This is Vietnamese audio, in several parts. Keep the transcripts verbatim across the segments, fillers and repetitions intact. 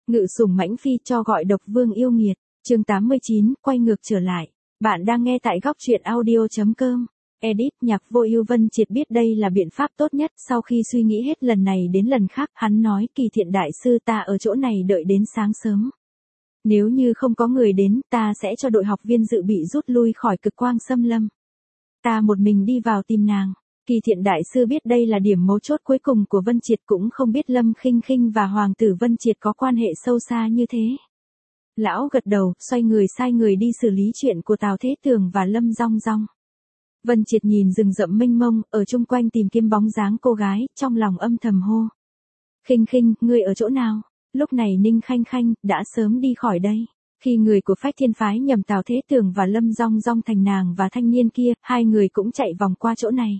Ngự sủng mãnh phi cho gọi độc vương yêu nghiệt. Chương tám mươi chín, quay ngược trở lại. Bạn đang nghe tại góc truyện audio chấm com. Edit nhạc vô ưu. Vân Triệt biết đây là biện pháp tốt nhất, sau khi suy nghĩ hết lần này đến lần khác, hắn nói Kỳ Thiện đại sư ta ở chỗ này đợi đến sáng sớm. Nếu như không có người đến, ta sẽ cho đội học viên dự bị rút lui khỏi cực quang xâm lâm. Ta một mình đi vào tìm nàng. Kỳ Thiện đại sư biết đây là điểm mấu chốt cuối cùng của Vân Triệt, cũng không biết Lâm Khinh Khinh và hoàng tử Vân Triệt có quan hệ sâu xa như thế. Lão gật đầu, xoay người sai người đi xử lý chuyện của Tào Thế Tường và Lâm Rong Rong. Vân Triệt nhìn rừng rậm mênh mông, ở chung quanh tìm kiếm bóng dáng cô gái, trong lòng âm thầm hô. Khinh Khinh, ngươi ở chỗ nào? Lúc này Ninh Khanh Khanh đã sớm đi khỏi đây. Khi người của Phách Thiên phái nhầm Tào Thế Tường và Lâm Rong Rong thành nàng và thanh niên kia, hai người cũng chạy vòng qua chỗ này.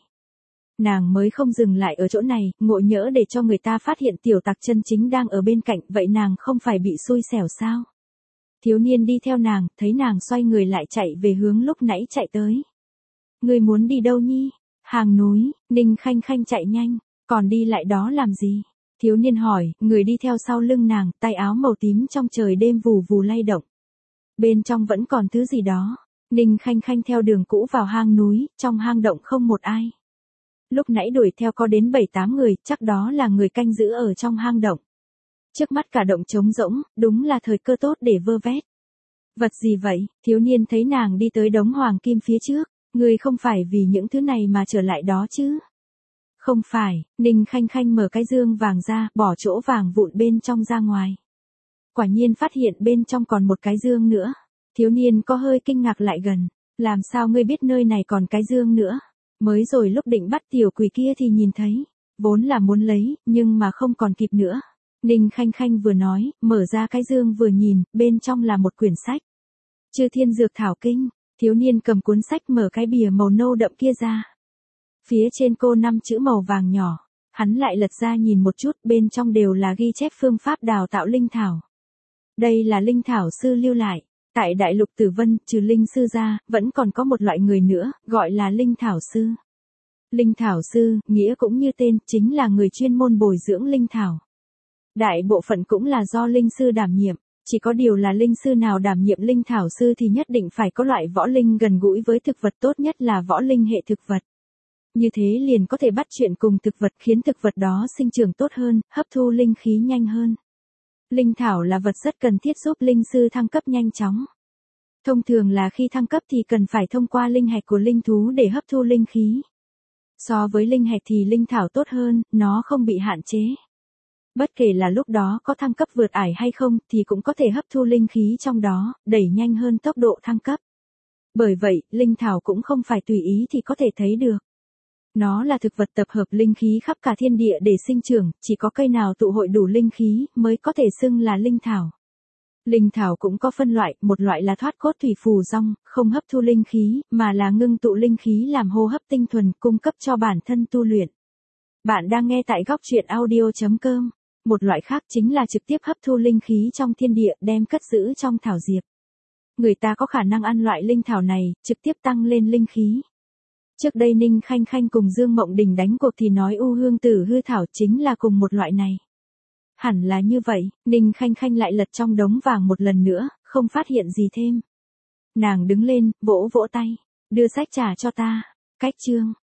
Nàng mới không dừng lại ở chỗ này, ngộ nhỡ để cho người ta phát hiện tiểu tặc chân chính đang ở bên cạnh, vậy nàng không phải bị xui xẻo sao? Thiếu niên đi theo nàng, thấy nàng xoay người lại chạy về hướng lúc nãy chạy tới. Ngươi muốn đi đâu nhi? Hàng núi. Ninh Khanh Khanh chạy nhanh. Còn đi lại đó làm gì? Thiếu niên hỏi. Người đi theo sau lưng nàng, tay áo màu tím trong trời đêm vù vù lay động. Bên trong vẫn còn thứ gì đó. Ninh Khanh Khanh theo đường cũ vào hang núi, trong hang động không một ai. Lúc nãy đuổi theo có đến bảy tám người, chắc đó là người canh giữ ở trong hang động. Trước mắt cả động trống rỗng, đúng là thời cơ tốt để vơ vét. Vật gì vậy? Thiếu niên thấy nàng đi tới đống hoàng kim phía trước. Ngươi không phải vì những thứ này mà trở lại đó chứ? Không phải. Ninh Khanh Khanh mở cái dương vàng ra, bỏ chỗ vàng vụn bên trong ra ngoài. Quả nhiên phát hiện bên trong còn một cái dương nữa. Thiếu niên có hơi kinh ngạc lại gần. Làm sao ngươi biết nơi này còn cái dương nữa? Mới rồi lúc định bắt tiểu quỷ kia thì nhìn thấy. Vốn là muốn lấy, nhưng mà không còn kịp nữa. Ninh Khanh Khanh vừa nói, mở ra cái dương vừa nhìn, bên trong là một quyển sách. Chư Thiên Dược Thảo Kinh. Thiếu niên cầm cuốn sách mở cái bìa màu nâu đậm kia ra. Phía trên cô năm chữ màu vàng nhỏ. Hắn lại lật ra nhìn một chút, bên trong đều là ghi chép phương pháp đào tạo linh thảo. Đây là linh thảo sư lưu lại. Tại Đại Lục Tử Vân, trừ linh sư ra, vẫn còn có một loại người nữa, gọi là linh thảo sư. Linh thảo sư, nghĩa cũng như tên, chính là người chuyên môn bồi dưỡng linh thảo. Đại bộ phận cũng là do linh sư đảm nhiệm. Chỉ có điều là linh sư nào đảm nhiệm linh thảo sư thì nhất định phải có loại võ linh gần gũi với thực vật, tốt nhất là võ linh hệ thực vật. Như thế liền có thể bắt chuyện cùng thực vật, khiến thực vật đó sinh trưởng tốt hơn, hấp thu linh khí nhanh hơn. Linh thảo là vật rất cần thiết giúp linh sư thăng cấp nhanh chóng. Thông thường là khi thăng cấp thì cần phải thông qua linh hạch của linh thú để hấp thu linh khí. So với linh hạch thì linh thảo tốt hơn, nó không bị hạn chế. Bất kể là lúc đó có thăng cấp vượt ải hay không thì cũng có thể hấp thu linh khí trong đó, đẩy nhanh hơn tốc độ thăng cấp. Bởi vậy, linh thảo cũng không phải tùy ý thì có thể thấy được. Nó là thực vật tập hợp linh khí khắp cả thiên địa để sinh trưởng, chỉ có cây nào tụ hội đủ linh khí mới có thể xưng là linh thảo. Linh thảo cũng có phân loại, một loại là thoát cốt thủy phù rong, không hấp thu linh khí, mà là ngưng tụ linh khí làm hô hấp tinh thuần, cung cấp cho bản thân tu luyện. Bạn đang nghe tại góc truyện audio chấm com. Một loại khác chính là trực tiếp hấp thu linh khí trong thiên địa, đem cất giữ trong thảo diệp. Người ta có khả năng ăn loại linh thảo này, trực tiếp tăng lên linh khí. Trước đây Ninh Khanh Khanh cùng Dương Mộng Đình đánh cuộc thì nói U Hương Tử Hư Thảo chính là cùng một loại này. Hẳn là như vậy. Ninh Khanh Khanh lại lật trong đống vàng một lần nữa, không phát hiện gì thêm. Nàng đứng lên, vỗ vỗ tay. Đưa sách trả cho ta. Cách chương.